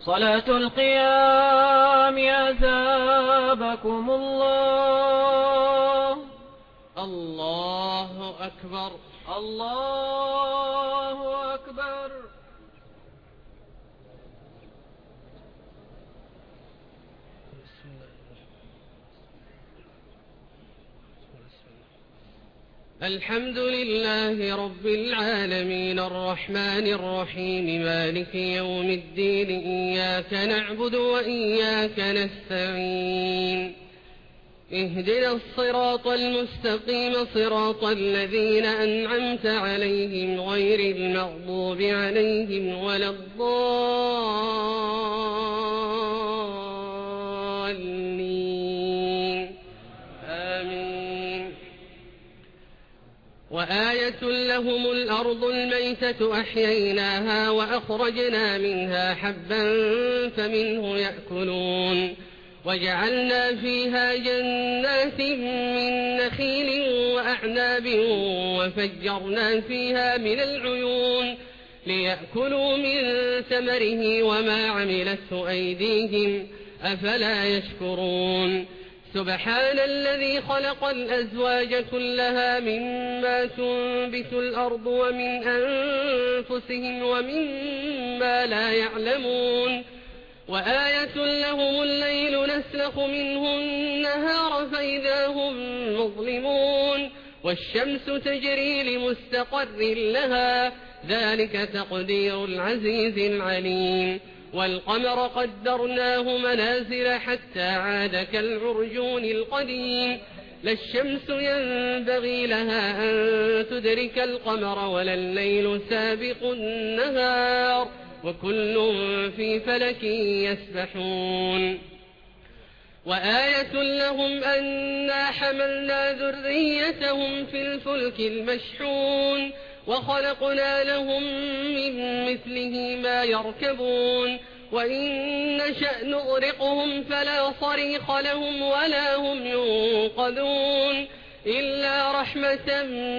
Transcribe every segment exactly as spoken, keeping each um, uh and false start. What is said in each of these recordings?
صلاة القيام أثابكم الله. الله أكبر. الله أكبر. الحمد لله رب العالمين الرحمن الرحيم مالك يوم الدين إياك نعبد وإياك نستعين اهدنا الصراط المستقيم صراط الذين أنعمت عليهم غير المغضوب عليهم ولا الضالين آمين. وآية لهم الأرض الميتة أحييناها وأخرجنا منها حبا فمنه يأكلون وجعلنا فيها جنات من نخيل وأعناب وفجرنا فيها من العيون ليأكلوا من ثمره وما عملته أيديهم أفلا يشكرون. سبحان الذي خلق الأزواج كلها مما تنبت الأرض ومن أنفسهم ومما لا يعلمون. وآية لهم الليل نسلخ منه النهار فإذا هم مظلمون والشمس تجري لمستقر لها ذلك تقدير العزيز العليم. والقمر قدرناه منازل حتى عاد كالعرجون القديم لا الشمس ينبغي لها أن تدرك القمر ولا الليل سابق النهار وكل في فلك يسبحون. وآية لهم أنا حملنا ذريتهم في الفلك المشحون وخلقنا لهم من مثله ما يركبون وإن نشأ نغرقهم فلا صريخ لهم ولا هم ينقذون إلا رحمة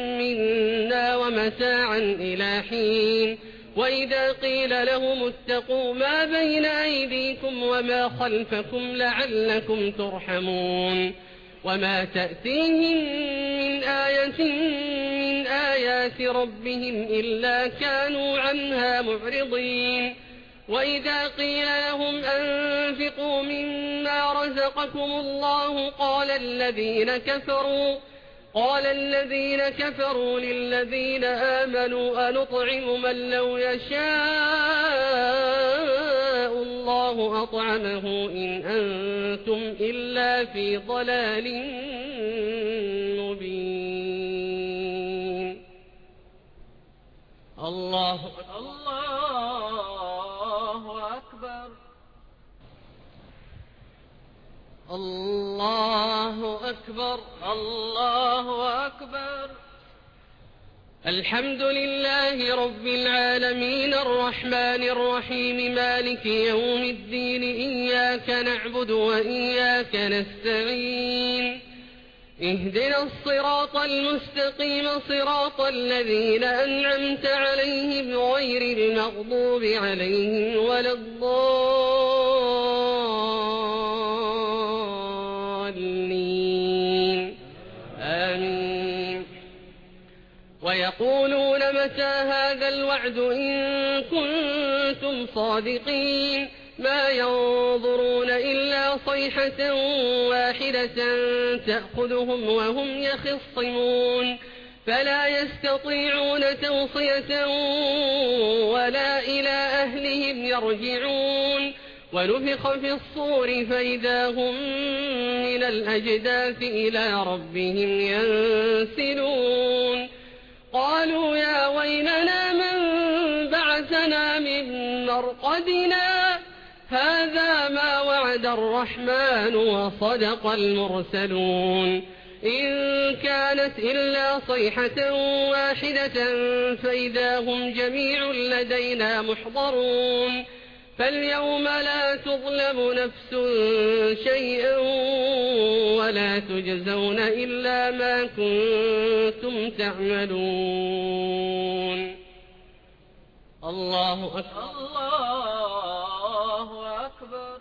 منا ومتاعا إلى حين. وإذا قيل لهم اتقوا ما بين أيديكم وما خلفكم لعلكم ترحمون. وما تأتيهم من آية من آيات ربهم إلا كانوا عنها معرضين. وإذا قيل لهم أنفقوا مما رزقكم الله قال الذين كفروا قال الذين كفروا للذين آمنوا أنطعم من لو يشاء الله أطعمه إن أنتم إلا في ضلال مبين. الله الله أكبر. الله أكبر. الله أكبر. الحمد لله رب العالمين الرحمن الرحيم مالك يوم الدين إياك نعبد وإياك نستعين اهدنا الصراط المستقيم صراط الذين أنعمت عليهم غير المغضوب عليهم ولا الضالين آمين. ويقولون متى هذا الوعد إن كنتم صادقين ما ينظرون إلا صيحة واحدة تأخذهم وهم يخصمون فلا يستطيعون توصية ولا إلى أهلهم يرجعون. ونفخ في الصور فإذا هم من الأجداث إلى ربهم ينسلون. قالوا يا ويلنا من بعثنا من مرقدنا هذا ما وعد الرحمن وصدق المرسلون. إن كانت إلا صيحة واحدة فإذا هم جميع لدينا محضرون. فاليوم لا تظلم نفس شيئا ولا تجزون إلا ما كنتم تعملون. الله أكبر. الله أكبر.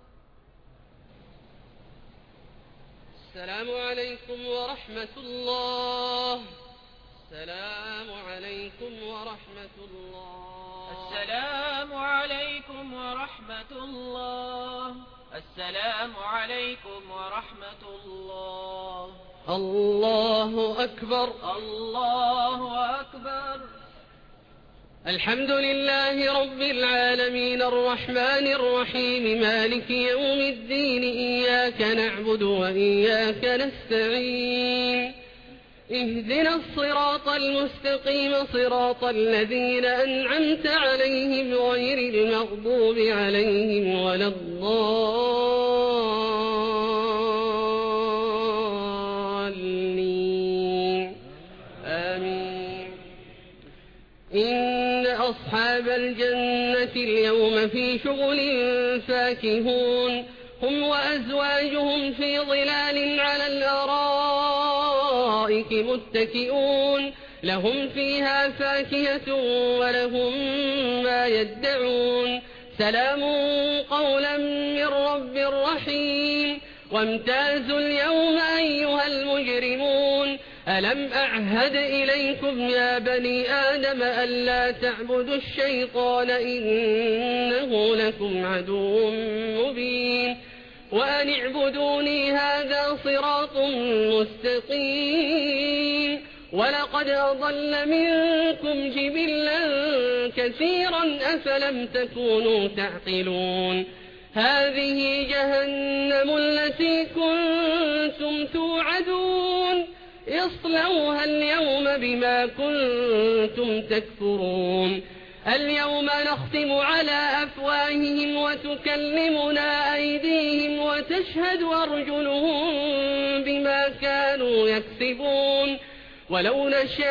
السلام عليكم ورحمة الله. السلام عليكم ورحمة الله. السلام عليكم ورحمة الله. السلام عليكم ورحمة الله. الله أكبر. الله أكبر. الحمد لله رب العالمين الرحمن الرحيم مالك يوم الدين إياك نعبد وإياك نستعين اهدنا الصراط المستقيم صراط الذين أنعمت عليهم غير المغضوب عليهم ولا الضالين آمين. إن أصحاب الجنة اليوم في شغل فاكهون هم وأزواجهم في ظلال على الأرائك متكئون لهم فيها فاكهة ولهم ما يدعون سلام قولا من رب رحيم. وامتازوا اليوم أيها المجرمون ألم أعهد إليكم يا بني آدم ألا تعبدوا الشيطان إنه لكم عدو مبين وأن اعبدوني هذا صراط مستقيم. ولقد أضل منكم جبلا كثيرا أفلم تكونوا تعقلون. هذه جهنم التي كنتم توعدون اصلوها اليوم بما كنتم تكفرون. اليوم نختم على أفواههم وتكلمنا أيديهم وتشهد أرجلهم بما كانوا يكسبون. ولو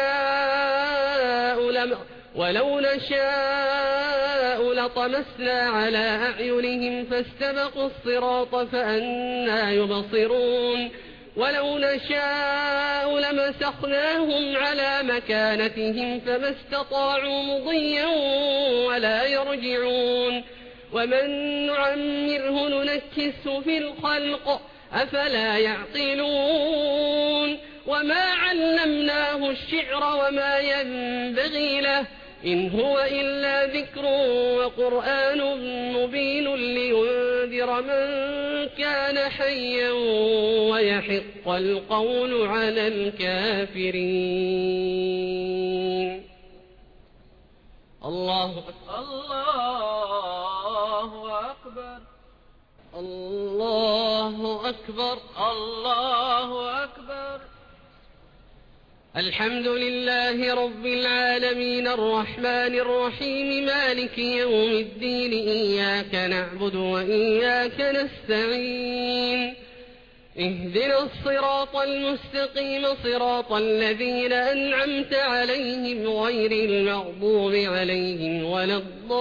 نشاء لم ولو نشاء لطمسنا على أعينهم فاستبقوا الصراط فأنى يبصرون. ولو نشاء لمسخناهم على مكانتهم فما استطاعوا مضيا ولا يرجعون. ومن نعمره ننكسه في الخلق أفلا يعقلون. وما علمناه الشعر وما ينبغي له إن هو إلا ذكر وقرآن مبين لينذر من كان حيا ويحق القول على الكافرين. الله أكبر. الله أكبر. الله أكبر. الله أكبر. الحمد لله رب العالمين الرحمن الرحيم مالك يوم الدين إياك نعبد وإياك نستعين اهدنا الصراط المستقيم صراط الذين أنعمت عليهم غير المغضوب عليهم ولا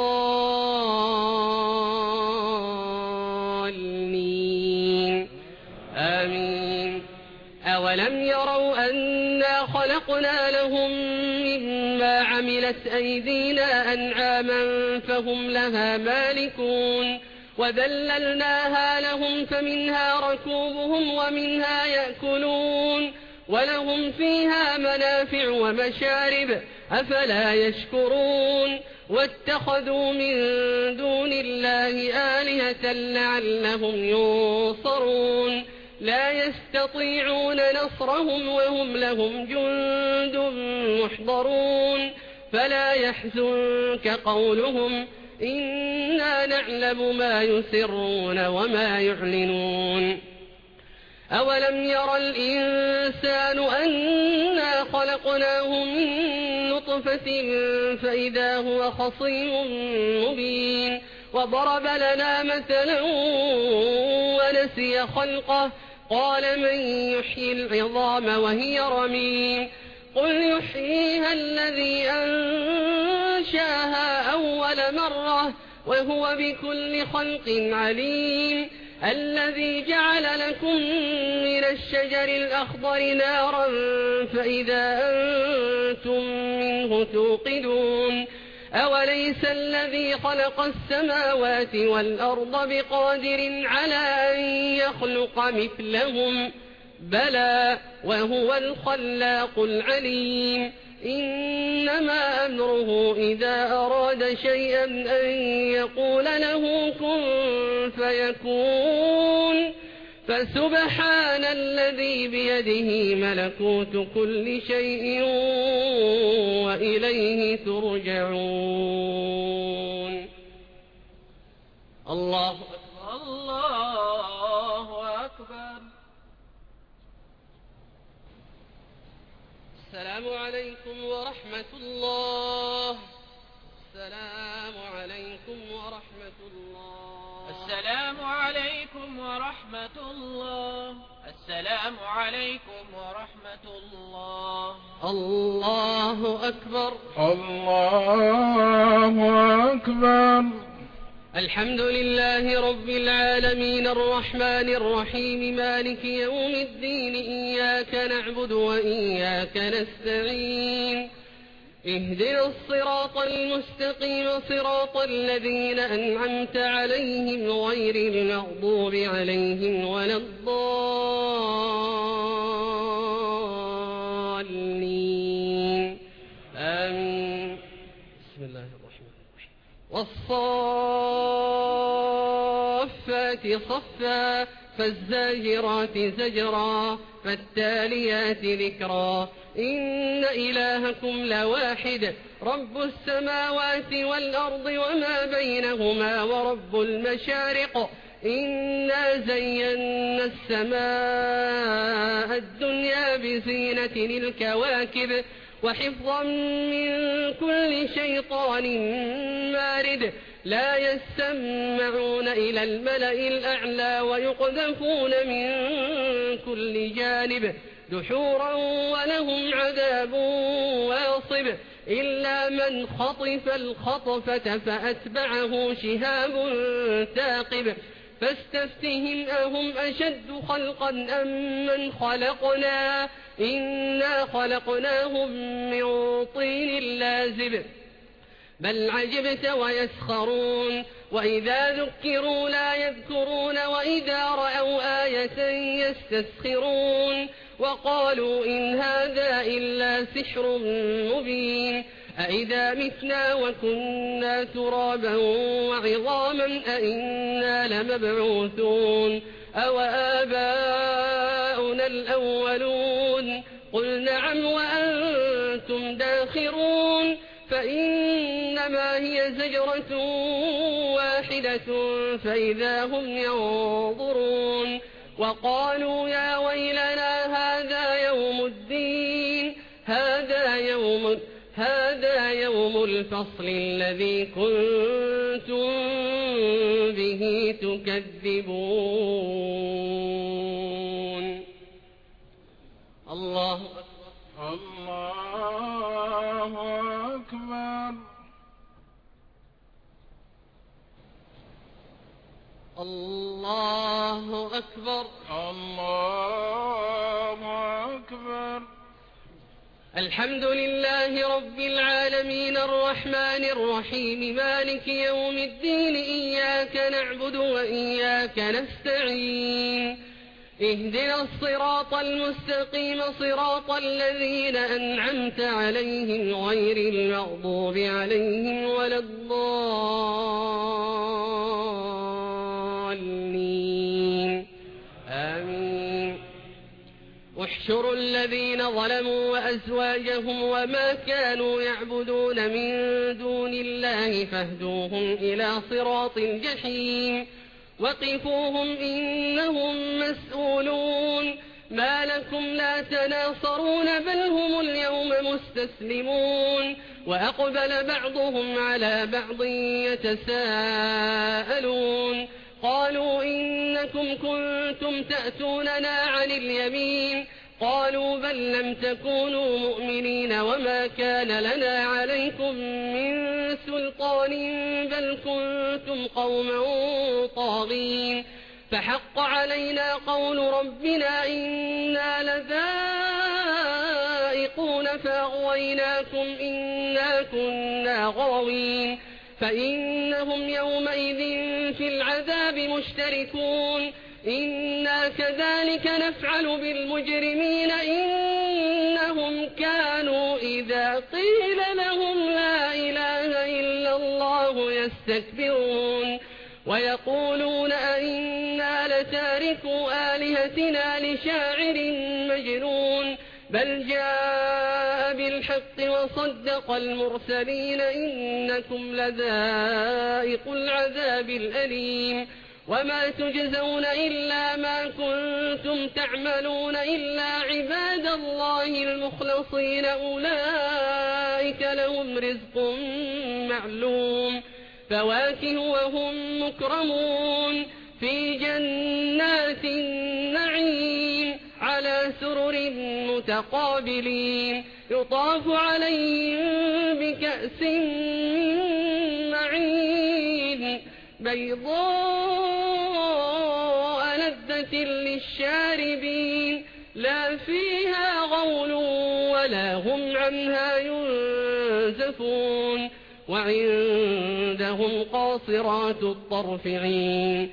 الضالين آمين. أولم يروا أنا خلقنا لهم مما عملت أيدينا أنعاما فهم لها مالكون وذللناها لهم فمنها ركوبهم ومنها يأكلون ولهم فيها منافع ومشارب أفلا يشكرون. واتخذوا من دون الله آلهة لعلهم ينصرون لا يستطيعون نصرهم وهم لهم جند محضرون. فلا يحزنك قولهم إنا نعلم ما يسرون وما يعلنون. أولم ير الإنسان أنا خلقناه من نطفة فإذا هو خصيم مبين وضرب لنا مثلا ونسي خلقه قال من يحيي العظام وهي رميم قل يحييها الذي أنشاها أول مرة وهو بكل خلق عليم. الذي جعل لكم من الشجر الأخضر نارا فإذا أنتم منه توقدون أوليس الذي خلق السماوات والأرض بقادر على أن يخلق مثلهم بلى وهو الخلاق العليم إنما أمره إذا أراد شيئا أن يقول له كن فيكون فسبحان الذي بيده ملكوت كل شيء وإليه ترجعون. الله أكبر. الله أكبر. السلام عليكم ورحمة الله. السلام عليكم ورحمة الله. السلام عليكم ورحمة الله. السلام عليكم ورحمة الله. الله أكبر. الله أكبر. الحمد لله رب العالمين الرحمن الرحيم مالك يوم الدين إياك نعبد وإياك نستعين اهدنا الصراط المستقيم صراط الذين أنعمت عليهم غير المغضوب عليهم ولا الضالين آمين. بسم الله الرحمن الرحيم. والصافات صفا فالزاجرات زجرا فالتاليات ذكرا إن إلهكم لواحد رب السماوات والأرض وما بينهما ورب المشارق إنا زينا السماء الدنيا بزينة الكواكب وحفظا من كل شيطان مارد لا يسمعون إلى الملأ الأعلى ويقذفون من كل جانب دحورا ولهم عذاب واصب إلا من خطف الخطفة فأتبعه شهاب ثاقب فاستفتهم أهم أشد خلقا أم من خلقنا إنا خلقناهم من طين لازب بل عجبت ويسخرون وإذا ذكروا لا يذكرون وإذا رأوا آية يستسخرون وقالوا إن هذا إلا سحر مبين أإذا متنا وكنا ترابا وعظاما أإنا لمبعوثون أو آباؤنا الأولون قل نعم وأنتم داخرون فإنما هي زجرة واحدة فإذا هم ينظرون وقالوا يا ويلنا هذا يوم الدين هذا يوم هذا يوم الفصل الذي كنتم به تكذبون. الله أكبر. الله أكبر. الله أكبر. الله أكبر. الحمد لله رب العالمين الرحمن الرحيم مالك يوم الدين إياك نعبد وإياك نستعين اهدنا الصراط المستقيم صراط الذين أنعمت عليهم غير المغضوب عليهم ولا الضالين آمين. واحشروا الذين ظلموا وأزواجهم وما كانوا يعبدون من دون الله فاهدوهم إلى صراط الجحيم وقفوهم إنهم مسؤولون ما لكم لا تناصرون بل هم اليوم مستسلمون وأقبل بعضهم على بعض يتساءلون قالوا إنكم كنتم تأتوننا عن اليمين قالوا بل لم تكونوا مؤمنين وما كان لنا عليكم من سلطان بل كنتم قوما طاغين فحق علينا قول ربنا إنا لذائقون فأغوينا أغويناكم إنا كنا غاوين فإنهم يومئذ في العذاب مشتركون إنا كذلك نفعل بالمجرمين إنهم كانوا إذا قيل لهم لا إله إلا الله يستكبرون ويقولون أئنا لتاركوا آلهتنا لشاعر مجنون بل جاء بالحق وصدق المرسلين إنكم لذائق العذاب الأليم وما تجزون إلا ما كنتم تعملون إلا عباد الله المخلصين أولئك لهم رزق معلوم فواكه وهم مكرمون في جنات النعيم على سرر متقابلين يطاف عليهم بكأس من معين بيضاء لذة للشاربين لا فيها غول ولا هم عنها ينزفون وعندهم قاصرات الطرف عين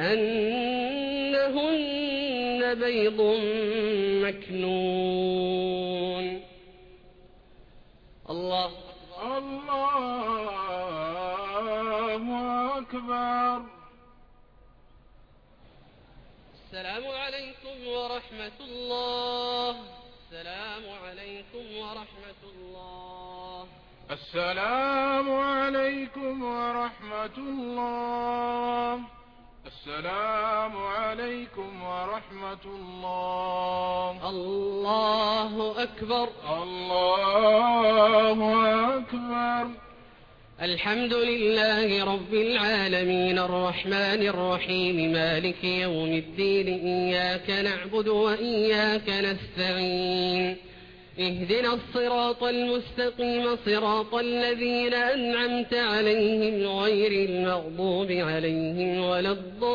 كأنهن بيض مكنون الله الله أكبر. السلام عليكم ورحمة الله. السلام عليكم ورحمة الله. السلام عليكم ورحمة الله. السلام عليكم ورحمة الله. الله أكبر. الله أكبر. الحمد لله رب العالمين الرحمن الرحيم مالك يوم الدين إياك نعبد وإياك نستعين اهدنا الصراط المستقيم صراط الذين أنعمت عليهم غير المغضوب عليهم ولا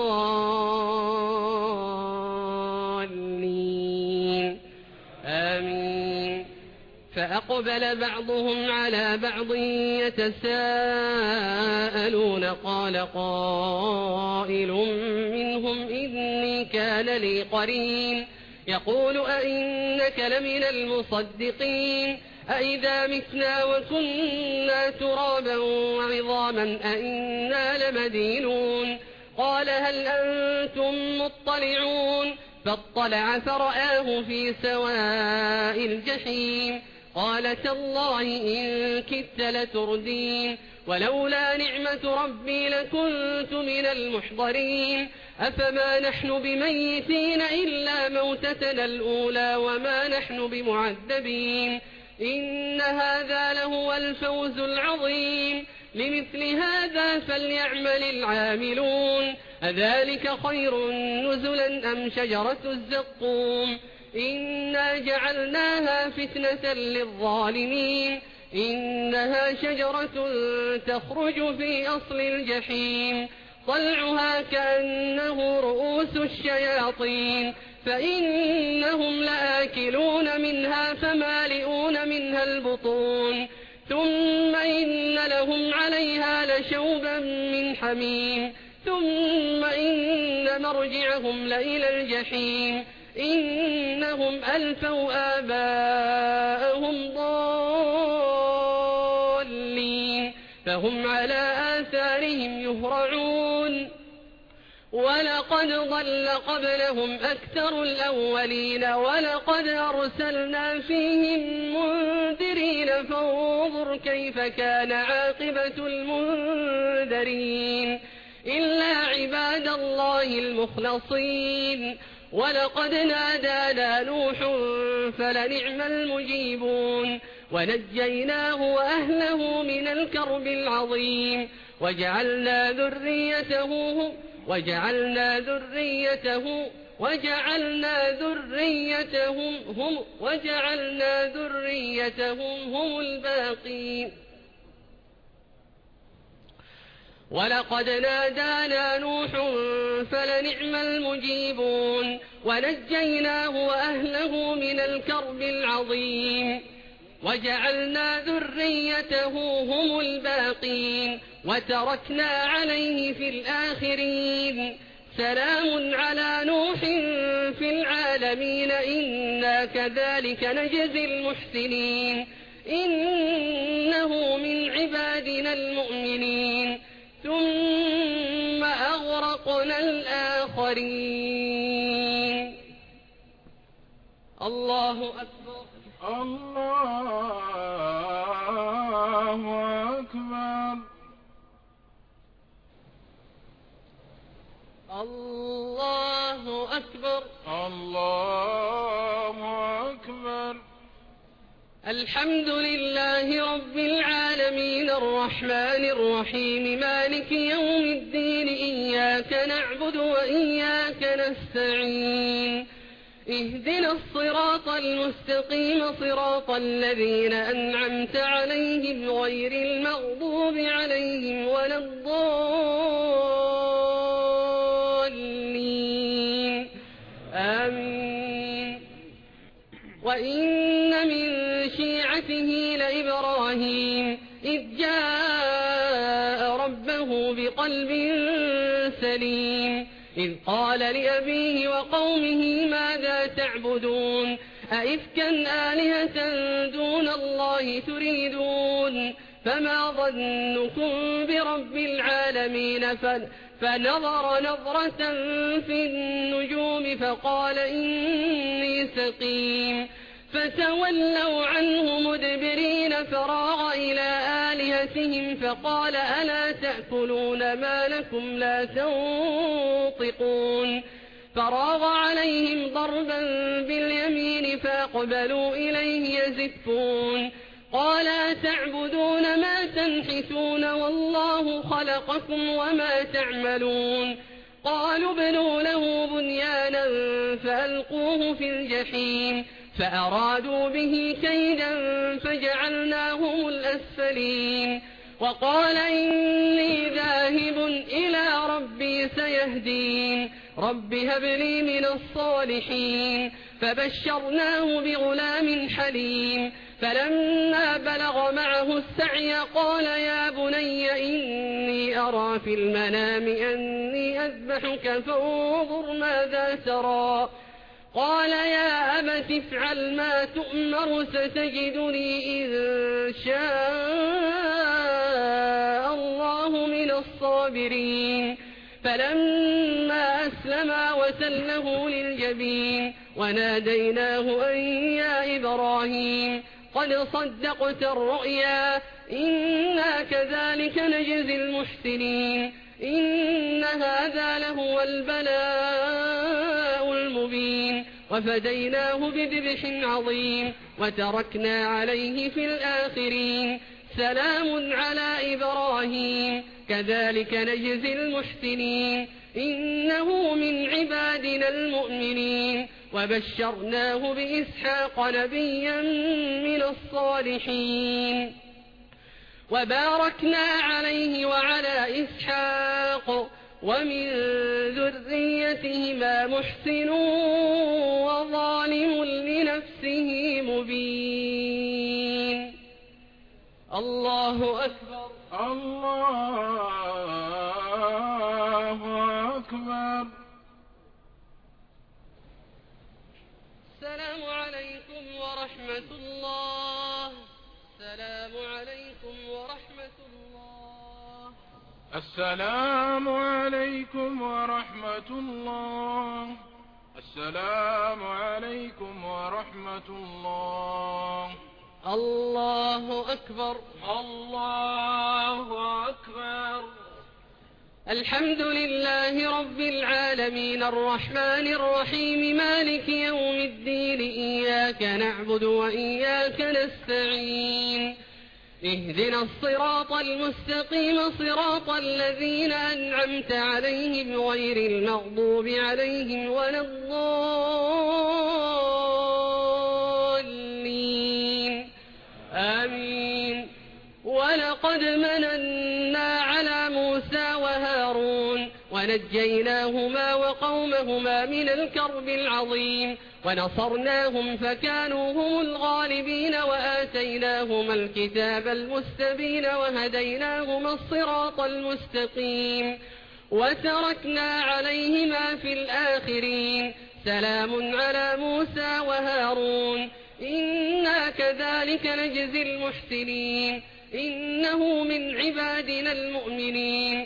الضالين آمين. فأقبل بعضهم على بعض يتساءلون قال قائل منهم إني كان لي قرين يقول أئنك لمن المصدقين أئذا متنا وكنا ترابا وعظاما أئنا لمدينون قال هل أنتم مطلعون فاطلع فرآه في سواء الجحيم قال تالله إن كدت لتردين ولولا نعمة ربي لكنت من المحضرين أفما نحن بميتين إلا موتتنا الأولى وما نحن بمعذبين إن هذا لهو الفوز العظيم لمثل هذا فليعمل العاملون أذلك خير نزلا أم شجرة الزقوم إنا جعلناها فتنة للظالمين إنها شجرة تخرج في أصل الجحيم طلعها كأنه رؤوس الشياطين فإنهم لآكلون منها فمالئون منها البطون ثم إن لهم عليها لشوبا من حميم ثم إن مرجعهم لإلى الجحيم إنهم ألفوا آباءهم ضالين فهم على آثارهم يهرعون ولقد ضل قبلهم أكثر الأولين ولقد أرسلنا فيهم منذرين فانظر كيف كان عاقبة المنذرين إلا عباد الله المخلصين ولقد نادانا نوح فلنعم المجيبون ونجيناه وأهله من الكرب العظيم وجعلنا ذريته وجعلنا ذريته وجعلنا ذريتهم هم وجعلنا ذريتهم هم الباقين ولقد نادانا نوح فلنعم المجيبون ونجيناه وأهله من الكرب العظيم وجعلنا ذريته هم الباقين وتركنا عليه في الآخرين سلام على نوح في العالمين إنا كذلك نجزي المحسنين إنه من عبادنا المؤمنين ثم أغرقنا الآخرين. الله أكبر. الله أكبر. الله أكبر. الله أكبر. الحمد لله رب العالمين الرحمن الرحيم مالك يوم الدين إياك نعبد وإياك نستعين اهدنا الصراط المستقيم صراط الذين أنعمت عليهم غير المغضوب عليهم ولا الضالين آمين. وإن من شيعته لإبراهيم إذ جاء ربه بقلب سليم إذ قال لأبيه وقومه ماذا تعبدون أئفكا آلهة دون الله تريدون فما ظنكم برب العالمين فنظر نظرة في النجوم فقال إني سقيم فتولوا عنه مدبرين فراغ إلى آلهتهم فقال ألا تأكلون ما لكم لا تنطقون فراغ عليهم ضربا باليمين فأقبلوا إليه يزفون قال أتعبدون ما تنحتون والله خلقكم وما تعملون قالوا ابنوا له بنيانا فألقوه في الجحيم فأرادوا به كيدا فجعلناهم الأسفلين وقال إني ذاهب إلى ربي سيهدين رب هب لي من الصالحين فبشرناه بغلام حليم فلما بلغ معه السعي قال يا بني إني أرى في المنام أني أذبحك فانظر ماذا ترى قال يا أبت افعل ما تؤمر ستجدني إن شاء الله من الصابرين فلما أسلما وتله للجبين وناديناه أن يا إبراهيم قد صدقت الرؤيا إنا كذلك نجزي المحسنين إن هذا لهو البلاء المبين وفديناه بذبح عظيم وتركنا عليه في الآخرين سلام على إبراهيم كذلك نجزي المحسنين إنه من عبادنا المؤمنين وبشرناه بإسحاق نبيا من الصالحين وباركنا عليه وعلى إسحاق ومن ذريتهما محسن وظالم لنفسه مبين. الله أكبر. الله أكبر. السلام عليكم ورحمة الله. السلام عليكم ورحمة الله. السلام عليكم ورحمة الله. السلام عليكم ورحمة الله. الله أكبر. الله أكبر. الحمد لله رب العالمين الرحمن الرحيم مالك يوم الدين إياك نعبد وإياك نستعين اهدنا الصراط المستقيم صراط الذين أنعمت عليهم غير المغضوب عليهم ولا الضالين آمين. ولقد مننا على موسى وهارون ونجيناهما وقومهما من الكرب العظيم ونصرناهم فكانوا هم الغالبين وآتيناهما الكتاب المستبين وهديناهما الصراط المستقيم وتركنا عليهما في الآخرين سلام على موسى وهارون إنا كذلك نجزي المحسنين إنه من عبادنا المؤمنين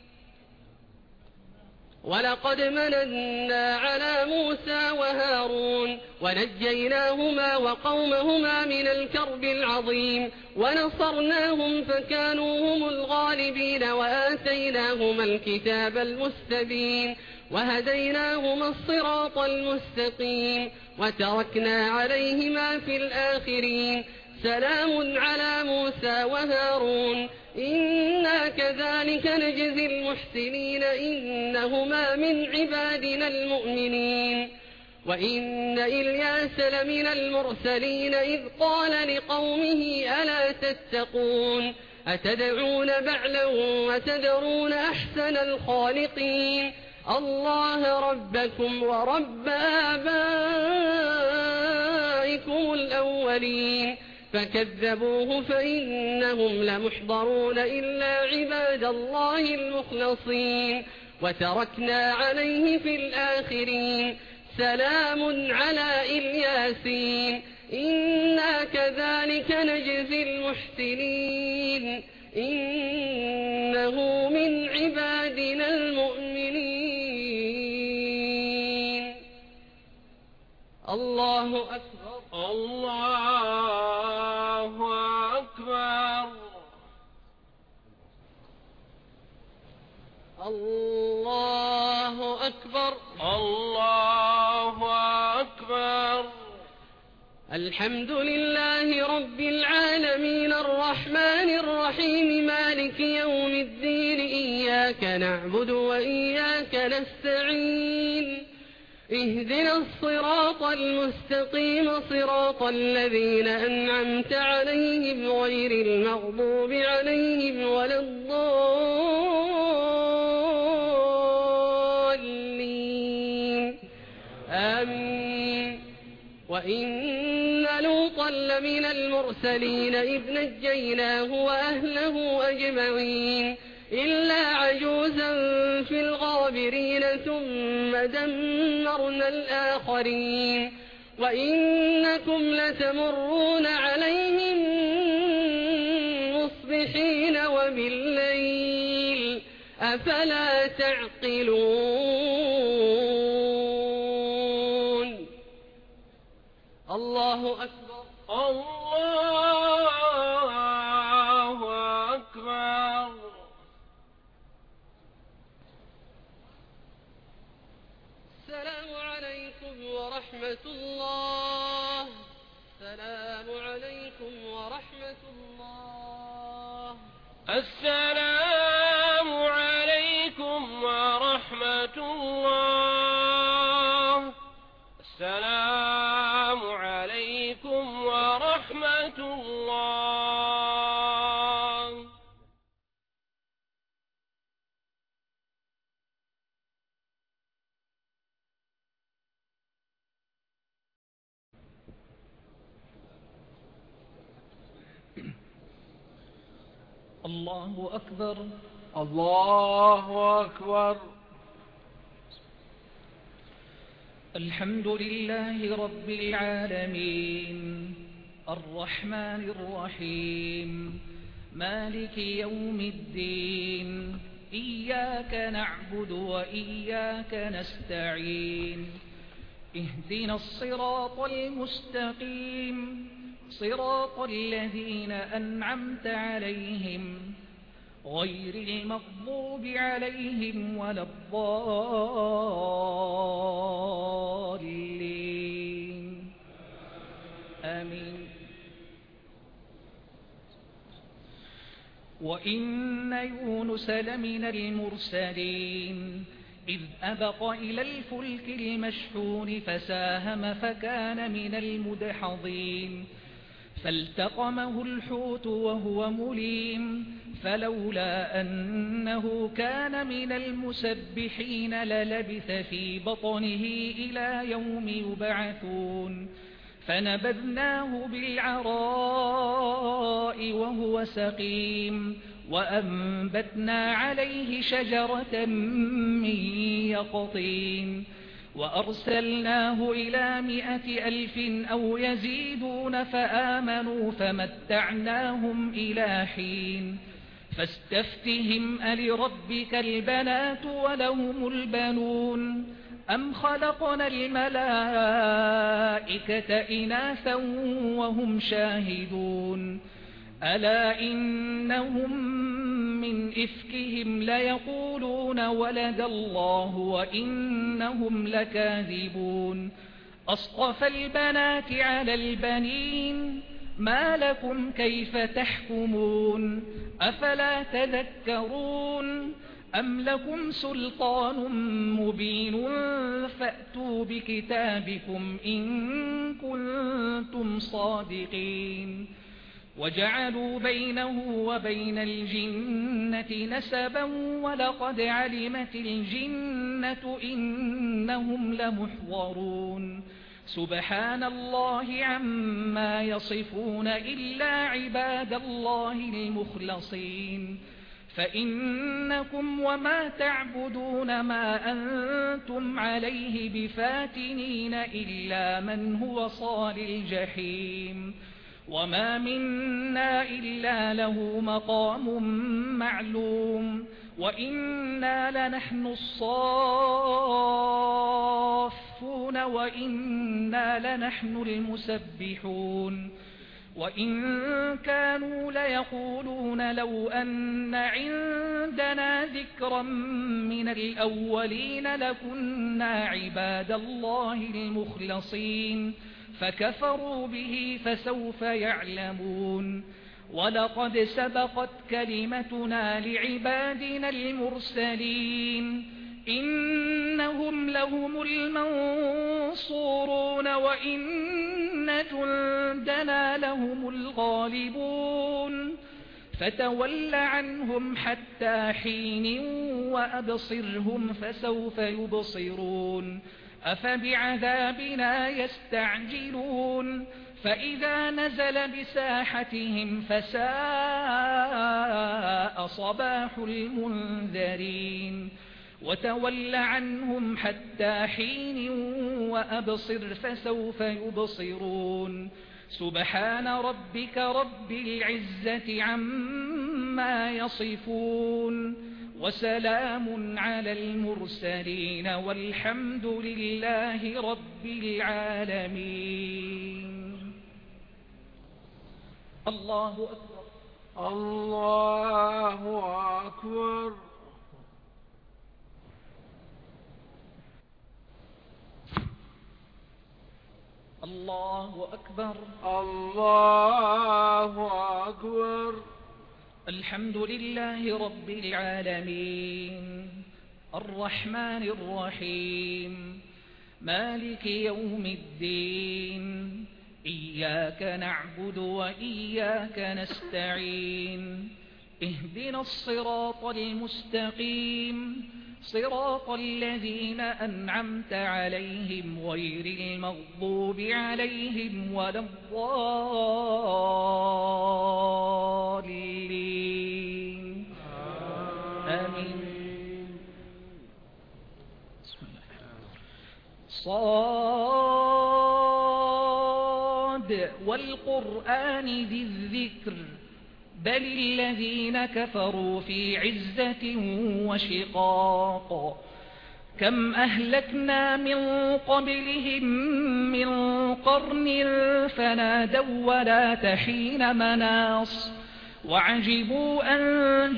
ولقد مننا على موسى وهارون ونجيناهما وقومهما من الكرب العظيم ونصرناهم فكانوا هم الغالبين وآتيناهما الكتاب المستبين وهديناهما الصراط المستقيم وتركنا عليهما في الآخرين سلام على موسى وهارون إنا كذلك نجزي المحسنين إنهما من عبادنا المؤمنين وإن إلياس لمن المرسلين إذ قال لقومه ألا تتقون أتدعون بعلا وتذرون أحسن الخالقين الله ربكم ورب آبائكم الأولين فكذبوه فإنهم لمحضرون إلا عباد الله المخلصين وتركنا عليه في الآخرين سلام على إلياسين إنا كذلك نجزي المحسنين إنه من عبادنا المؤمنين الله أكبر الله أكبر الله أكبر الله أكبر الحمد لله رب العالمين الرحمن الرحيم مالك يوم الدين إياك نعبد وإياك نستعين اهدنا الصراط المستقيم صراط الذين أنعمت عليهم غير المغضوب عليهم ولا الضالين آمين وإن لوطا لمن المرسلين إذ نجيناه وأهله أجمعين إلا عجوزا في الغابرين ثم دمرنا الآخرين وإنكم لتمرون عليهم مصبحين وبالليل أفلا تعقلون الله أكبر الله أكبر السلام عليكم ورحمة الله السلام عليكم ورحمة الله السلام عليكم ورحمة الله السلام عليكم ورحمة الله الله أكبر الله أكبر الحمد لله رب العالمين الرحمن الرحيم مالك يوم الدين إياك نعبد وإياك نستعين اهدنا الصراط المستقيم صراط الذين أنعمت عليهم غير المغضوب عليهم ولا الضالين آمين وإن يونس لمن المرسلين إذ أبق إلى الفلك المشحون فساهم فكان من المدحضين فالتقمه الحوت وهو مليم فلولا أنه كان من المسبحين للبث في بطنه إلى يوم يبعثون فنبذناه بالعراء وهو سقيم وأنبتنا عليه شجرة من يقطين وأرسلناه إلى مائة ألف أو يزيدون فآمنوا فمتعناهم إلى حين فاستفتهم ألربك البنات ولهم البنون أم خلقنا الملائكة إناثا وهم شاهدون ألا إنهم من إفكهم ليقولون ولد الله وإنهم لكاذبون أصطفى البنات على البنين ما لكم كيف تحكمون أفلا تذكرون أم لكم سلطان مبين فأتوا بكتابكم إن كنتم صادقين وجعلوا بينه وبين الجنة نسبا ولقد علمت الجنة إنهم لمحضرون سبحان الله عما يصفون إلا عباد الله المخلصين فإنكم وما تعبدون ما أنتم عليه بفاتنين إلا من هو صال الجحيم وما منا إلا له مقام معلوم وإنا لنحن الصافون وإنا لنحن المسبحون وإن كانوا ليقولون لو أن عندنا ذكرا من الأولين لكنا عباد الله المخلصين فكفروا به فسوف يعلمون ولقد سبقت كلمتنا لعبادنا المرسلين إنهم لهم المنصورون وإن جندنا لهم الغالبون فتول عنهم حتى حين وأبصرهم فسوف يبصرون أفبعذابنا يستعجلون فإذا نزل بساحتهم فساء صباح المنذرين وتول عنهم حتى حين وأبصر فسوف يبصرون سبحان ربك رب العزة عما يصفون وسلام على المرسلين والحمد لله رب العالمين. الله أكبر الله أكبر. الله أكبر الله أكبر. الحمد لله رب العالمين الرحمن الرحيم مالك يوم الدين إياك نعبد وإياك نستعين اهدنا الصراط المستقيم صراط الذين أنعمت عليهم غير المغضوب عليهم ولا الضالين آمين. بسم الله. صاد والقرآن ذي الذكر بل الذين كفروا في عزة وشقاق كم أهلكنا من قبلهم من قرن فنادوا ولا تحين مناص وعجبوا أن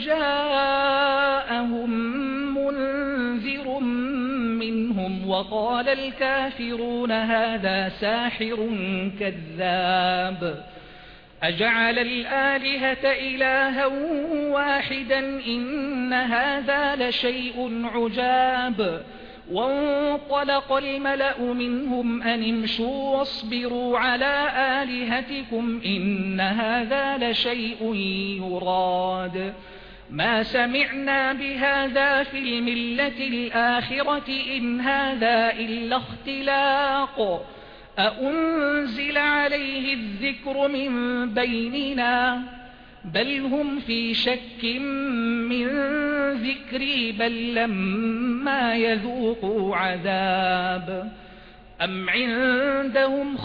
جاءهم منذر منهم وقال الكافرون هذا ساحر كذاب أجعل الآلهة إلها واحدا إن هذا لشيء عجاب وانطلق الملأ منهم أن امشوا واصبروا على آلهتكم إن هذا لشيء يراد ما سمعنا بهذا في الملة الآخرة إن هذا إلا اختلاق أأنزل عليه الذكر من بيننا بل هم في شك من ذكري بل لما يذوقوا عذاب أم عندهم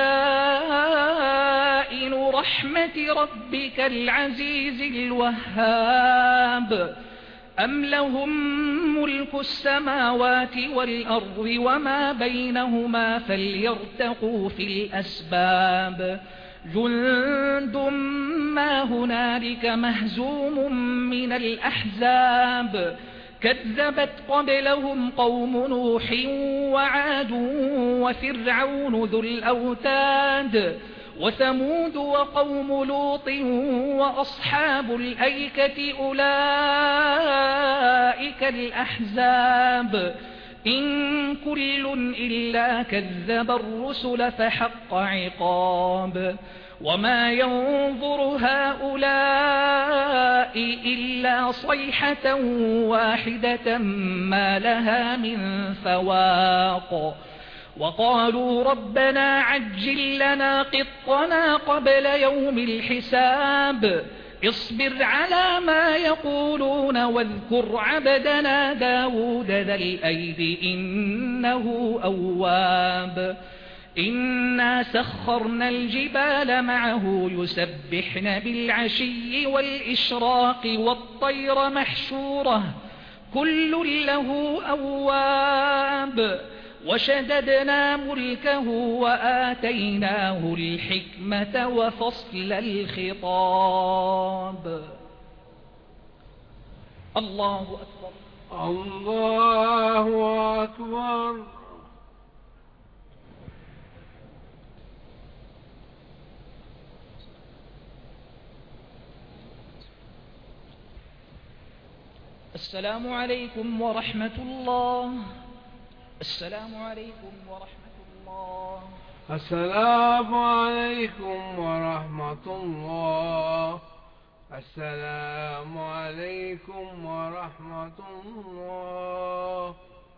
خزائن رحمة ربك العزيز الوهاب أم لهم ملك السماوات والأرض وما بينهما فليرتقوا في الأسباب جند ما هنالك مهزوم من الأحزاب كذبت قبلهم قوم نوح وعاد وفرعون ذو الأوتاد وثمود وقوم لوط وأصحاب الأيكة أولئك الأحزاب إن كل إلا كذب الرسل فحق عقاب وما ينظر هؤلاء إلا صيحة واحدة ما لها من فواق وقالوا ربنا عجل لنا قطنا قبل يوم الحساب اصبر على ما يقولون واذكر عبدنا داود ذا الأيد إنه أواب إنا سخرنا الجبال معه يسبحن بالعشي والإشراق والطير محشورة كل له أواب وشددنا ملكه وآتيناه الحكمة وفصل الخطاب الله أكبر الله أكبر السلام عليكم ورحمة الله السلام عليكم ورحمة الله السلام عليكم ورحمة الله السلام عليكم ورحمة الله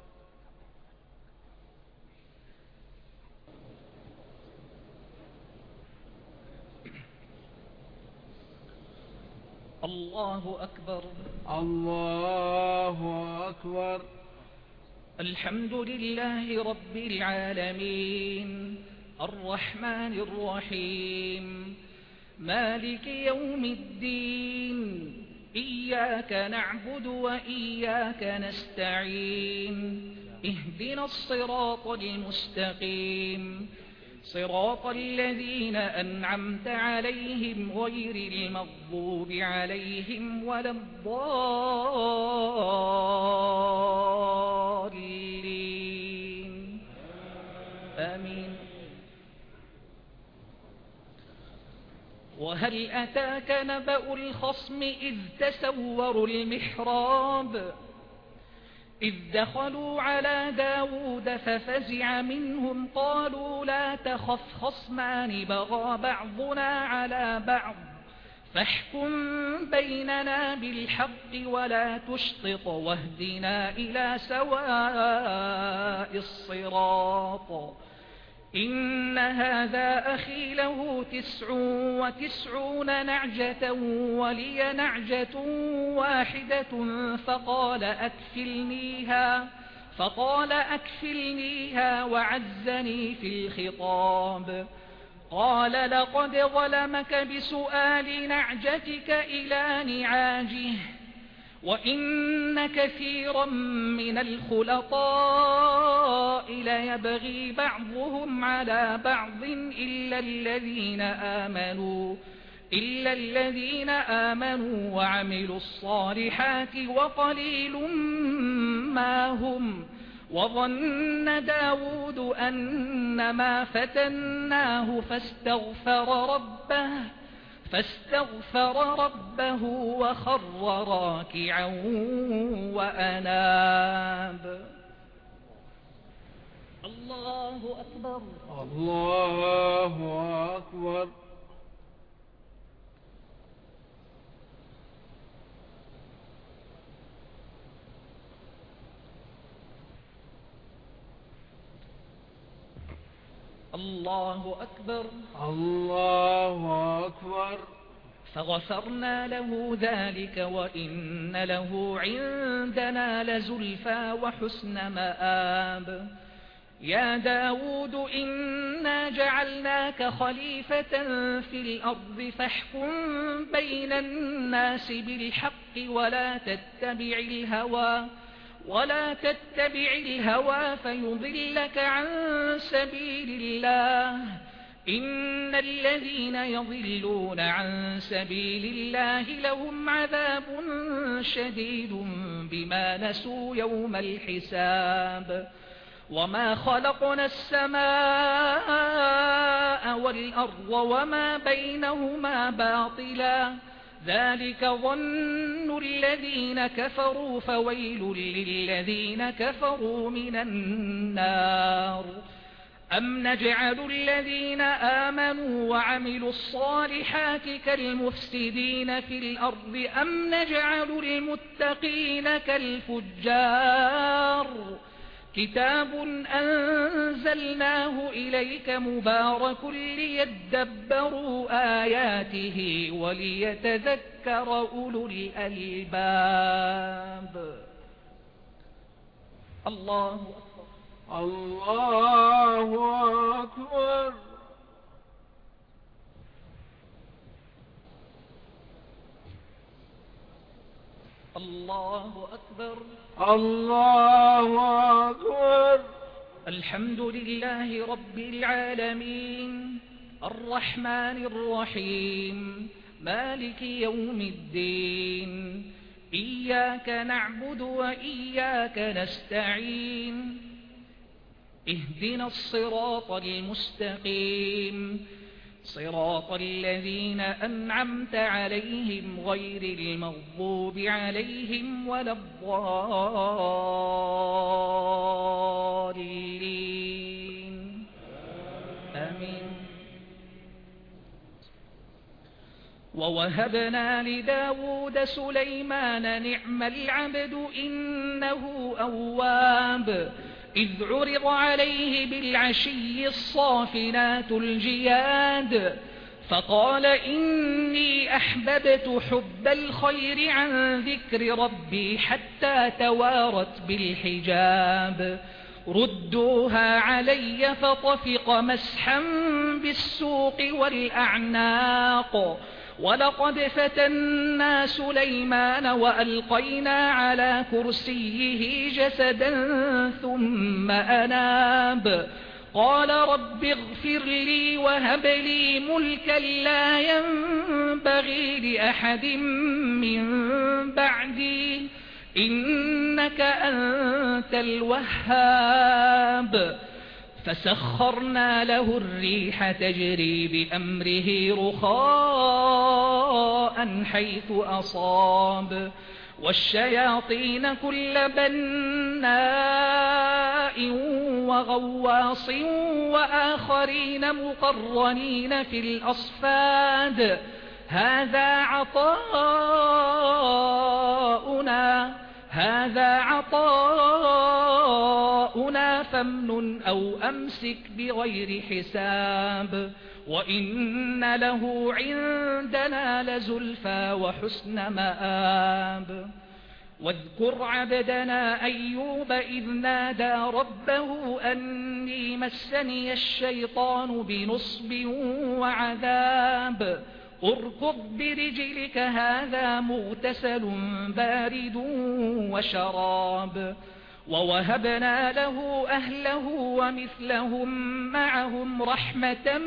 الله أكبر الله أكبر الحمد لله رب العالمين الرحمن الرحيم مالك يوم الدين إياك نعبد وإياك نستعين اهدنا الصراط المستقيم صراط الذين أنعمت عليهم غير المغضوب عليهم ولا الضالين آمين وهل أتاك نبأ الخصم إذ تسوروا المحراب إذ دخلوا على داود ففزع منهم قالوا لا تخف خصمان بغى بعضنا على بعض فاحكم بيننا بالحق ولا تشطط واهدنا إلى سواء الصراط إن هذا أخي له تسع وتسعون نعجة ولي نعجة واحدة فقال أكفلنيها فقال أكفلنيها وعزني في الخطاب قال لقد ظلمك بسؤال نعجتك إلى نعاجه وإن كثيرا من الخلطاء ليبغي بعضهم على بعض إلا الذين آمنوا إلا الذين آمنوا وعملوا الصالحات وقليل ما هم وظن داود أنما فتناه فاستغفر ربه فاستغفر ربه وخر راكعا وأناب أكبر الله أكبر. الله أكبر الله أكبر. فغفرنا له ذلك وإن له عندنا لزلفى وحسن مآب. يا داود إنا جعلناك خليفة في الأرض فاحكم بين الناس بالحق ولا تتبع الهوى ولا تتبع الهوى فيضلك عن سبيل الله. إن الذين يضلون عن سبيل الله لهم عذاب شديد بما نسوا يوم الحساب. وما خلقنا السماء والأرض وما بينهما باطلا ذلك ظن الذين كفروا فويل للذين كفروا من النار. أم نجعل الذين آمنوا وعملوا الصالحات كالمفسدين في الأرض أم نجعل المتقين كالفجار. كتاب أنزلناه إليك مبارك ليدبروا آياته وليتذكر أولو الألباب. الله أكبر الله أكبر. الله أكبر الله أكبر. الحمد لله رب العالمين الرحمن الرحيم مالك يوم الدين. إياك نعبد وإياك نستعين. اهدنا الصراط المستقيم صراط الذين أنعمت عليهم غير المغضوب عليهم ولا الضالين آمين. ووهبنا لداود سليمان نعم العبد إنه أواب. إذ عرض عليه بالعشي الصافنات الجياد فقال إني أحببت حب الخير عن ذكر ربي حتى توارت بالحجاب. ردوها علي فطفق مسحا بالسوق والأعناق. ولقد فتنا سليمان وألقينا على كرسيه جسدا ثم أناب. قال رب اغفر لي وهب لي ملكا لا ينبغي لأحد من بعدي إنك أنت الوهاب. فسخرنا له الريح تجري بأمره رخاء حيث أصاب. والشياطين كل بناء وغواص وآخرين مقرنين في الأصفاد. هذا عطاؤنا هذا عطاؤنا فامنن أو أمسك بغير حساب. وإن له عندنا لزلفى وحسن مآب. واذكر عبدنا أيوب إذ نادى ربه أني مسني الشيطان بنصب وعذاب. اركض برجلك هذا مغتسل بارد وشراب. ووهبنا له أهله ومثلهم معهم رحمة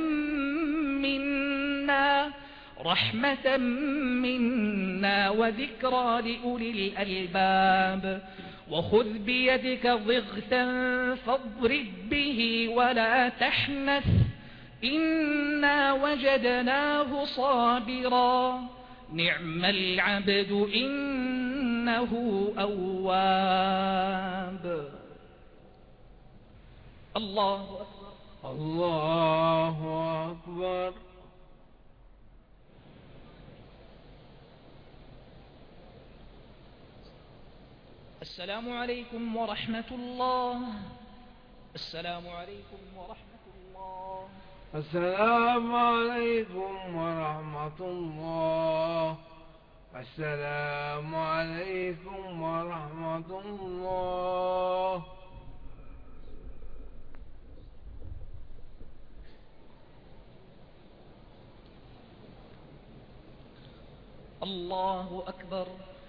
منا رحمة منا وذكرى لأولي الألباب. وخذ بيدك ضغثا فاضرب به ولا تحنث إنا وجدناه صابرا نعم العبد إنه أواب. الله أكبر الله أكبر. السلام عليكم ورحمة الله. السلام عليكم ورحمة الله. السلام عليكم ورحمة الله. السلام عليكم ورحمة الله. الله أكبر.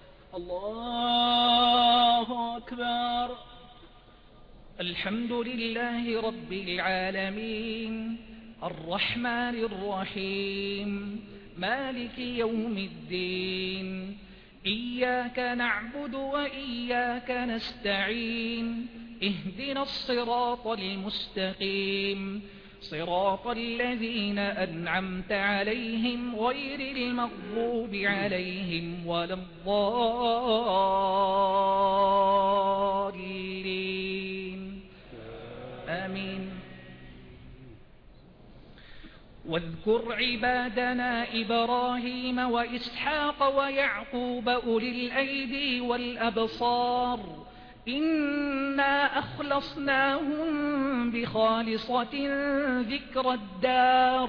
الله أكبر. الحمد لله رب العالمين الرحمن الرحيم مالك يوم الدين. إياك نعبد وإياك نستعين. اهدنا الصراط المستقيم صراط الذين أنعمت عليهم غير المغضوب عليهم ولا الضالين آمين. واذكر عبادنا إبراهيم وإسحاق ويعقوب أولي الأيدي والأبصار إنا أخلصناهم بخالصة ذكر الدار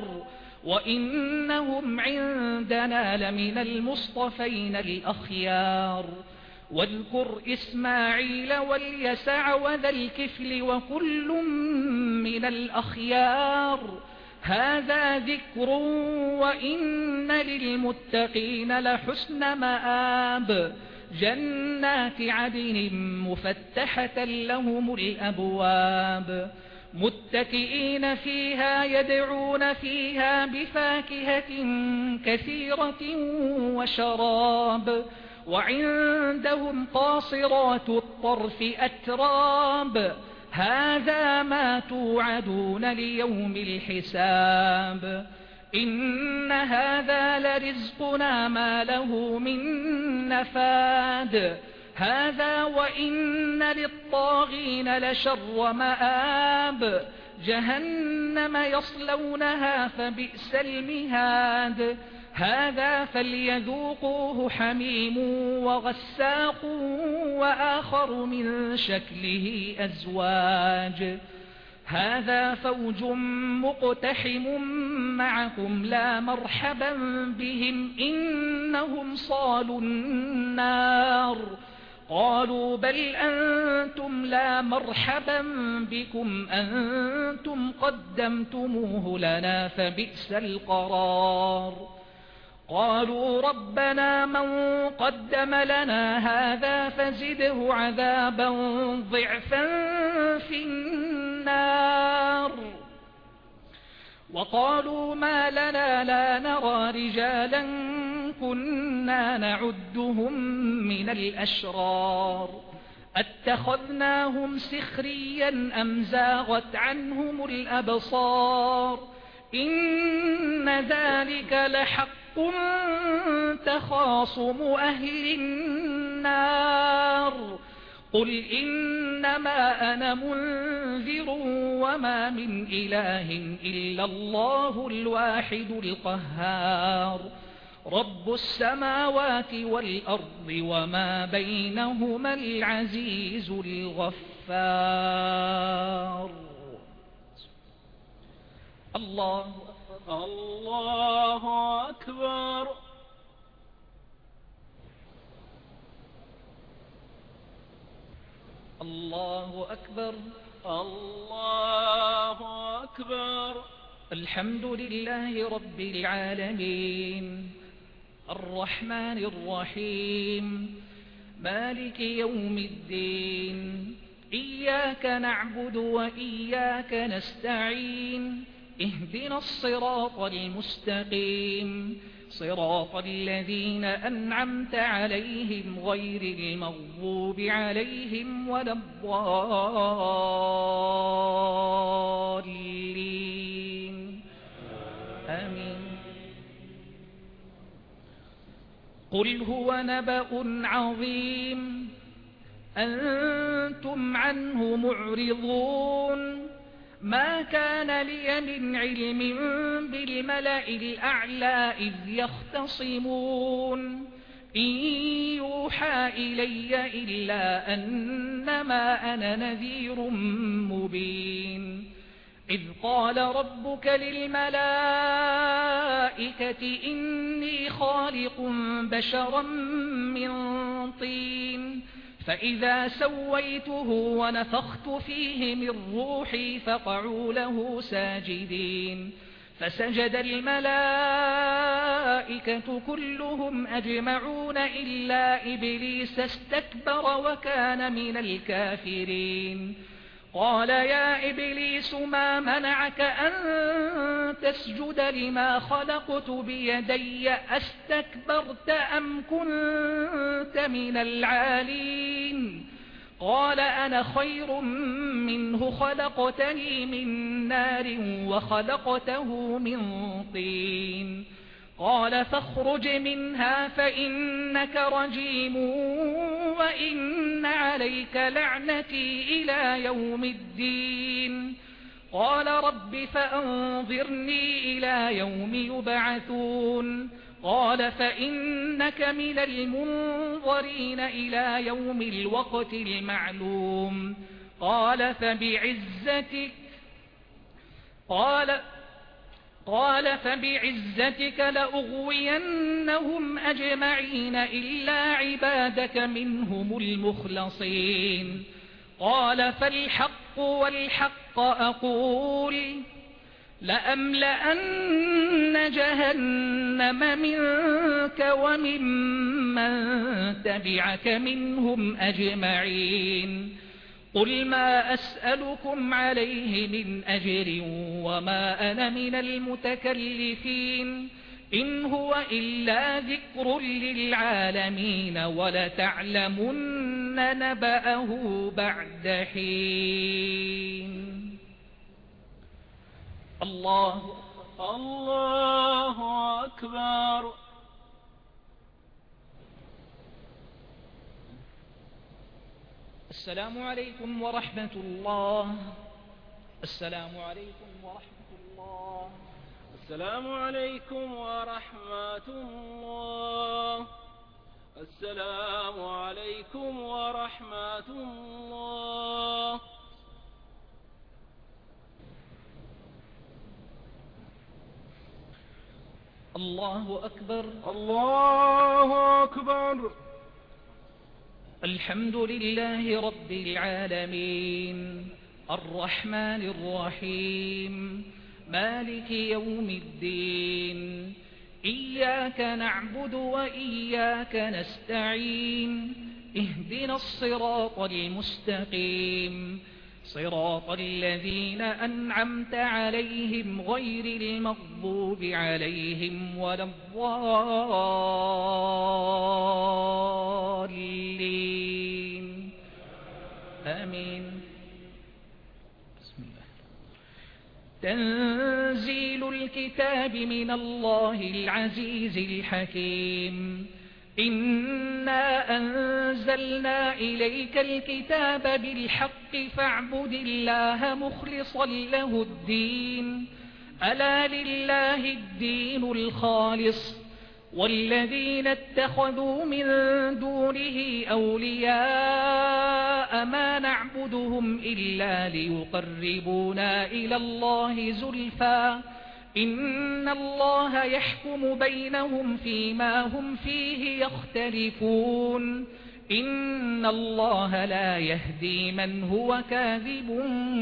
وإنهم عندنا لمن المصطفين الأخيار. واذكر إسماعيل واليسع وذا الكفل وكل من الأخيار. هذا ذكر وإن للمتقين لحسن مآب. جنات عدن مفتحة لهم الأبواب متكئين فيها يدعون فيها بفاكهة كثيرة وشراب. وعندهم قاصرات الطرف أتراب. هذا ما توعدون ليوم الحساب. إن هذا لرزقنا ما له من نفاد. هذا وإن للطاغين لشر مآب. جهنم يصلونها فبئس المهاد. هذا فليذوقوه حميم وغساق وآخر من شكله أزواج. هذا فوج مقتحم معكم لا مرحبا بهم إنهم صالوا النار. قالوا بل أنتم لا مرحبا بكم أنتم قدمتموه لنا فبئس القرار. قالوا ربنا من قدم لنا هذا فزده عذابا ضعفا في النار. وقالوا ما لنا لا نرى رجالا كنا نعدهم من الأشرار. أتخذناهم سخريا أم زاغت عنهم الأبصار. إن ذلك لحق تخاصم أهل النار. قل إنما أنا منذر وما من إله إلا الله الواحد القهار. رب السماوات والأرض وما بينهما العزيز الغفار. الله الله أكبر. الله أكبر. الله أكبر. الحمد لله رب العالمين الرحمن الرحيم مالك يوم الدين. إياك نعبد وإياك نستعين. اهدنا الصراط المستقيم صراط الذين أنعمت عليهم غير المغضوب عليهم ولا الضالين آمين. قل هو نبأ عظيم أنتم عنه معرضون. ما كان لي من علم بالملأ الأعلى إذ يختصمون إن يوحى إلي إلا أنما أنا نذير مبين إذ قال ربك للملائكة إني خالق بشرا من طين فإذا سويته ونفخت فيه من روحي فقعوا له ساجدين فسجد الملائكة كلهم أجمعون إلا إبليس استكبر وكان من الكافرين قال يا إبليس ما منعك أن تسجد لما خلقت بيدي أستكبرت أم كنت من العالين قال أنا خير منه خلقتني من نار وخلقته من طين قال فاخرج منها فإنك رجيم وإن عليك لعنتي إلى يوم الدين قال رب فأنظرني إلى يوم يبعثون قال فإنك من المنظرين إلى يوم الوقت المعلوم قال فبعزتك قال قال فبعزتك لأغوينهم أجمعين إلا عبادك منهم المخلصين قال فالحق والحق أقول لأملأن جهنم منك وممن تبعك منهم أجمعين قل ما أسألكم عليه من أجر وما أنا من المتكلفين إن هو إلا ذكر للعالمين ولتعلمن نبأه بعد حين الله الله أكبر. السلام عليكم ورحمة الله. السلام عليكم ورحمة الله. السلام عليكم ورحمة الله. السلام عليكم ورحمة الله. الله أكبر. الله أكبر. الحمد لله رب العالمين الرحمن الرحيم مالك يوم الدين إياك نعبد وإياك نستعين اهدنا الصراط المستقيم صراط الذين أنعمت عليهم غير المغضوب عليهم ولا الضالين آمين. بسم الله. تنزيل الكتاب من الله العزيز الحكيم إنا أنزلنا إليك الكتاب بالحق فاعبد الله مخلصا له الدين ألا لله الدين الخالص والذين اتخذوا من دونه أولياء ما نعبدهم إلا ليقربونا إلى الله زلفى إن الله يحكم بينهم فيما هم فيه يختلفون إن الله لا يهدي من هو كاذب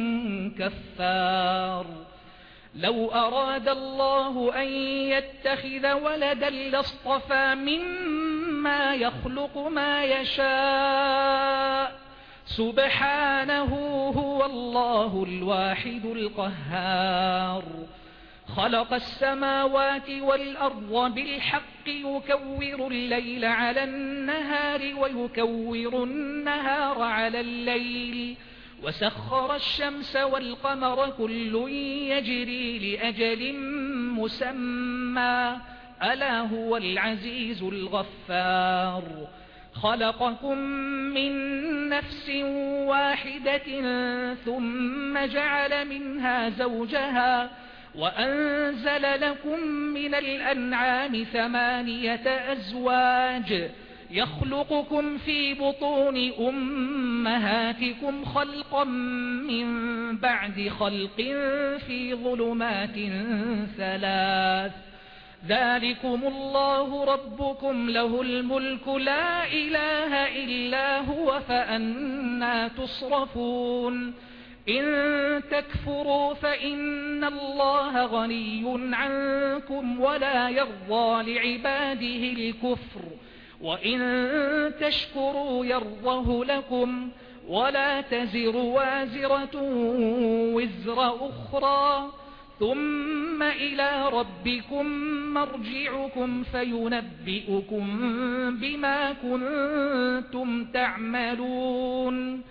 كفار. لو أراد الله أن يتخذ ولدا لاصطفى مما يخلق ما يشاء سبحانه هو الله الواحد القهار. خلق السماوات والأرض بالحق يكور الليل على النهار ويكور النهار على الليل وسخر الشمس والقمر كل يجري لأجل مسمى ألا هو العزيز الغفار. خلقكم من نفس واحدة ثم جعل منها زوجها وأنزل لكم من الأنعام ثمانية أزواج يخلقكم في بطون أمهاتكم خلقا من بعد خلق في ظلمات ثلاث ذلكم الله ربكم له الملك لا إله إلا هو فأنى تصرفون إن تكفروا فإن الله غني عنكم ولا يرضى لعباده الكفر وإن تشكروا يرضه لكم ولا تزر وازرة وزر أخرى ثم إلى ربكم مرجعكم فينبئكم بما كنتم تعملون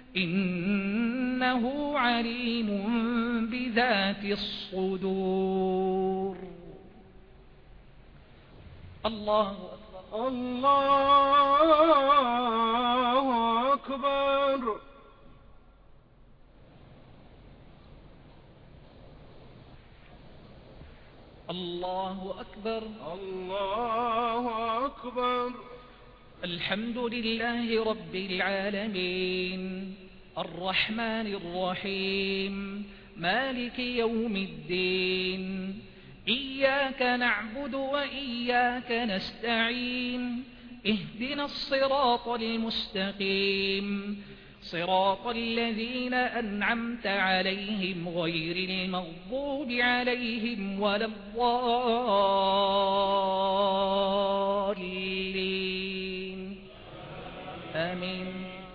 إنه عليم بذات الصدور. الله أكبر. الله أكبر. الله أكبر. الله أكبر. الحمد لله رب العالمين الرحمن الرحيم مالك يوم الدين إياك نعبد وإياك نستعين اهدنا الصراط المستقيم صراط الذين أنعمت عليهم غير المغضوب عليهم ولا الضالين آمين.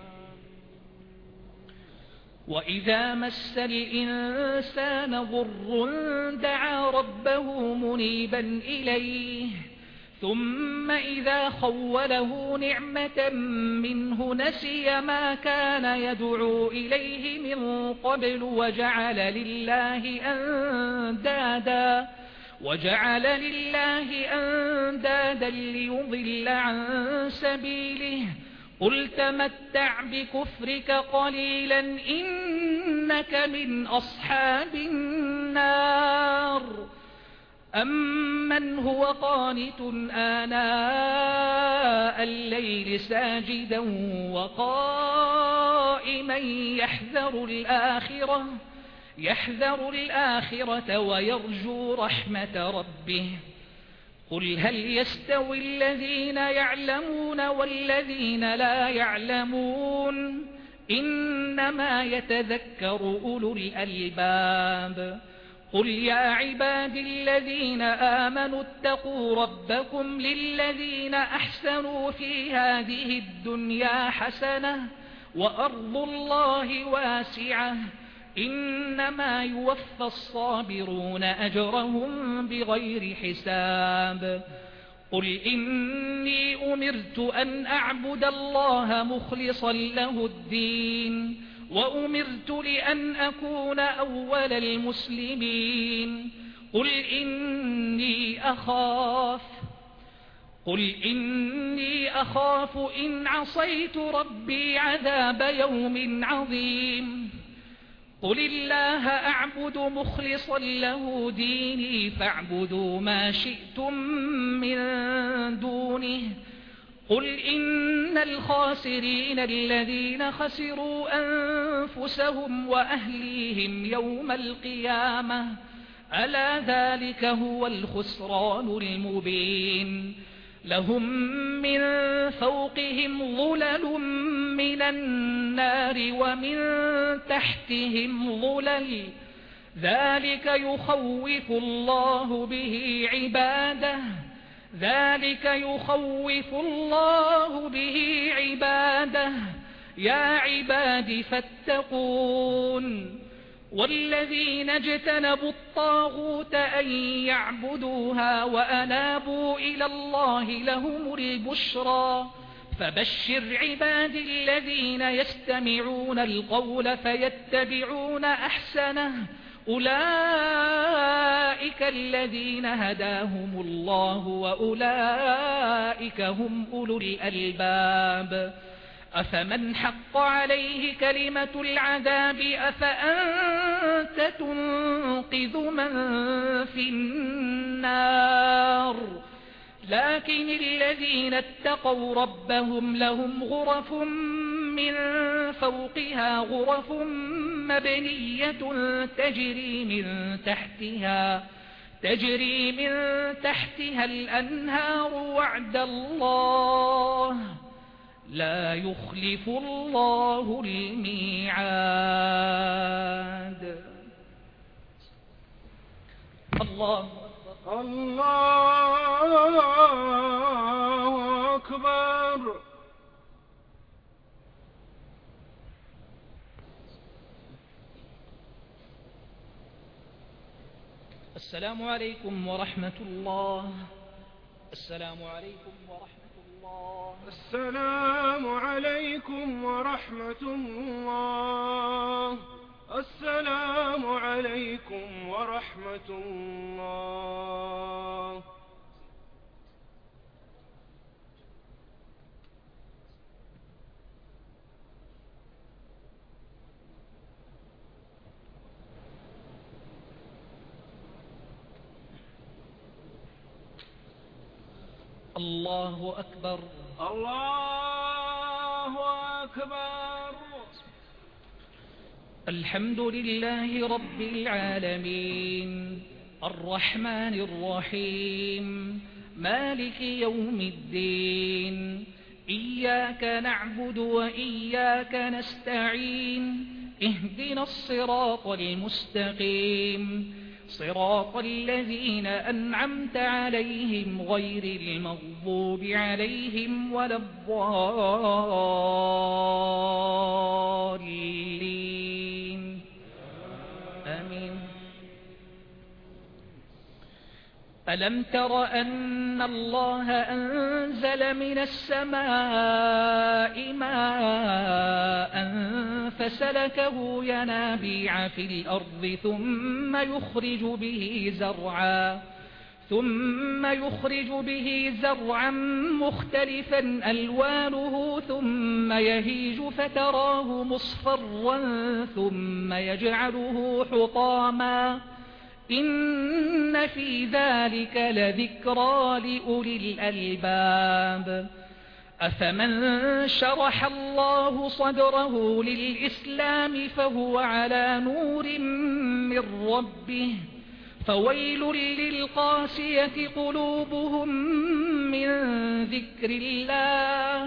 وإذا مس الإنسان ضر دعا ربه منيبا إليه ثم إذا خوله نعمة منه نسي ما كان يدعو إليه من قبل وجعل لله أندادا وجعل لله أندادا ليضل عن سبيله قل تمتع بكفرك قليلا إنك من أصحاب النار. أمن هو قانت آناء الليل ساجدا وقائما يحذر الآخرة يحذر الآخرة ويرجو رحمة ربه قل هل يستوي الذين يعلمون والذين لا يعلمون إنما يتذكر أولو الألباب. قل يا عبادي الذين آمنوا اتقوا ربكم للذين أحسنوا في هذه الدنيا حسنة وأرض الله واسعة إنما يوفى الصابرون أجرهم بغير حساب. قل إني أمرت أن أعبد الله مخلصا له الدين وأمرت لأن أكون أول المسلمين. قل إني أخاف قل إني أخاف إن عصيت ربي عذاب يوم عظيم. قل الله أعبد مخلصا له ديني فاعبدوا ما شئتم من دونه. قل إن الخاسرين الذين خسروا أنفسهم وأهليهم يوم القيامة ألا ذلك هو الخسران المبين. لهم من فوقهم ظلل من النار ومن تحتهم ظلل ذلك يخوف الله به عباده ذلك يخوف الله به عباده يا عباد فاتقون. والذين اجتنبوا الطاغوت أن يعبدوها وأنابوا إلى الله لهم البشرى فبشر عباد الذين يستمعون القول فيتبعون أحسنه أولئك الذين هداهم الله وأولئك هم أولو الألباب أفمن حق عليه كلمة العذاب أفأنت تنقذ من في النار لكن الذين اتقوا ربهم لهم غرف من فوقها غرف مبنية تجري من تحتها تجري من تحتها الأنهار وعد الله لا يخلف الله الميعاد. الله الله أكبر. السلام عليكم ورحمة الله. السلام عليكم ورحمة الله. السلام عليكم ورحمة الله. السلام عليكم ورحمة الله. الله أكبر. الله أكبر. الحمد لله رب العالمين الرحمن الرحيم مالك يوم الدين إياك نعبد وإياك نستعين اهدنا الصراط المستقيم صراط الذين أنعمت عليهم غير المغضوب عليهم ولا الضالين آمين. ألم تر أن الله أنزل من السماء ماء فسلكه ينابيع في الأرض ثم يخرج به زرعا ثم يخرج به زرعا مختلفا ألوانه ثم يهيج فتراه مصفرا ثم يجعله حطاما إن في ذلك لذكرى لأولي الألباب. أفمن شرح الله صدره للإسلام فهو على نور من ربه فويل للقاسية قلوبهم من ذكر الله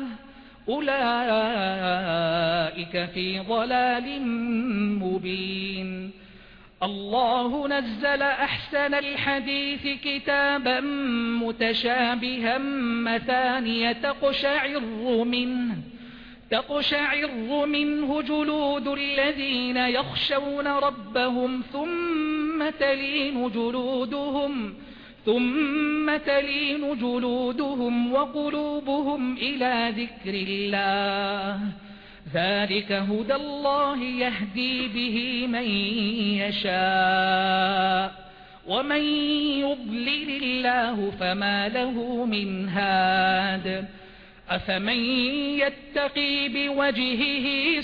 أولئك في ضلال مبين. الله نزل أحسن الحديث كتابا متشابها مثانية تقشعر منه تقشعر منه جلود الذين يخشون ربهم ثم تلين جلودهم ثم تلين جلودهم وقلوبهم إلى ذكر الله ذلك هدى الله يهدي به من يشاء ومن يضلل الله فما له من هاد. أفمن يتقي بوجهه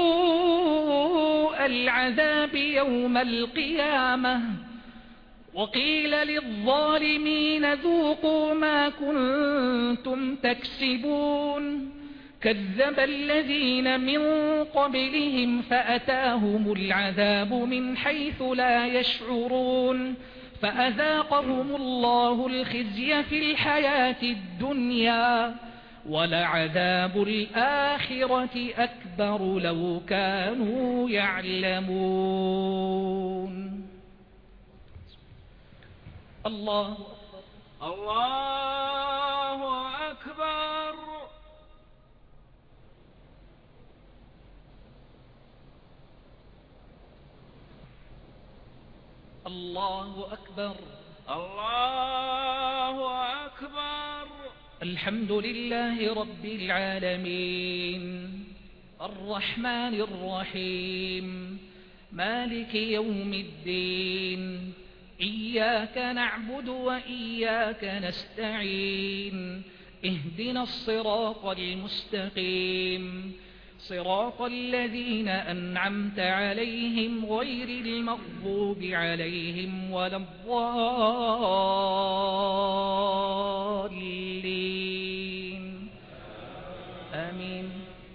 سوء العذاب يوم القيامة وقيل للظالمين ذوقوا ما كنتم تكسبون كذب الذين من قبلهم فأتاهم العذاب من حيث لا يشعرون فأذاقهم الله الخزي في الحياة الدنيا ولعذاب الآخرة أكبر لو كانوا يعلمون. الله الله أكبر. الله أكبر. الله أكبر. الحمد لله رب العالمين الرحمن الرحيم مالك يوم الدين إياك نعبد وإياك نستعين اهدنا الصراط المستقيم صراط الذين أنعمت عليهم غير المغضوب عليهم ولا الضالين آمين.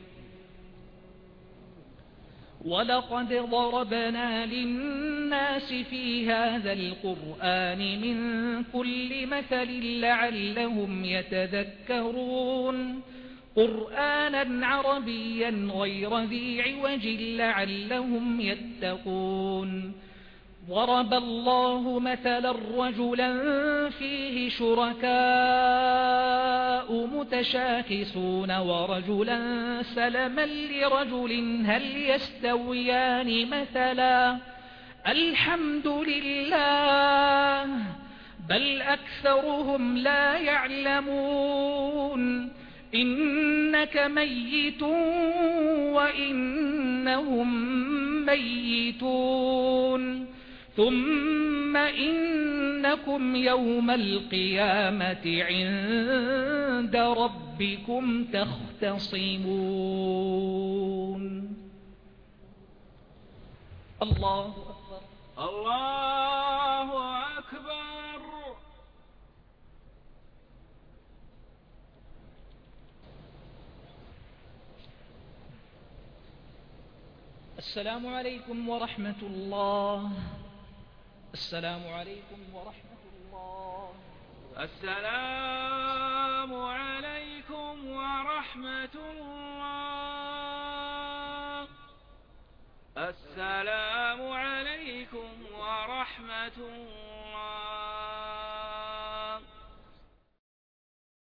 ولقد ضربنا للناس في هذا القرآن من كل مثل لعلهم يتذكرون قرآنا عربيا غير ذي عوج لعلهم يتقون. ضرب الله مثلا رجلا فيه شركاء متشاكسون ورجلا سلما لرجل هل يستويان مثلا الحمد لله بل أكثرهم لا يعلمون إنك ميت وإنهم ميتون ثم إنكم يوم القيامة عند ربكم تختصمون. الله أكبر الله أكبر. السلام عليكم ورحمة الله. السلام عليكم ورحمة الله. السلام عليكم ورحمة الله. السلام عليكم ورحمة الله.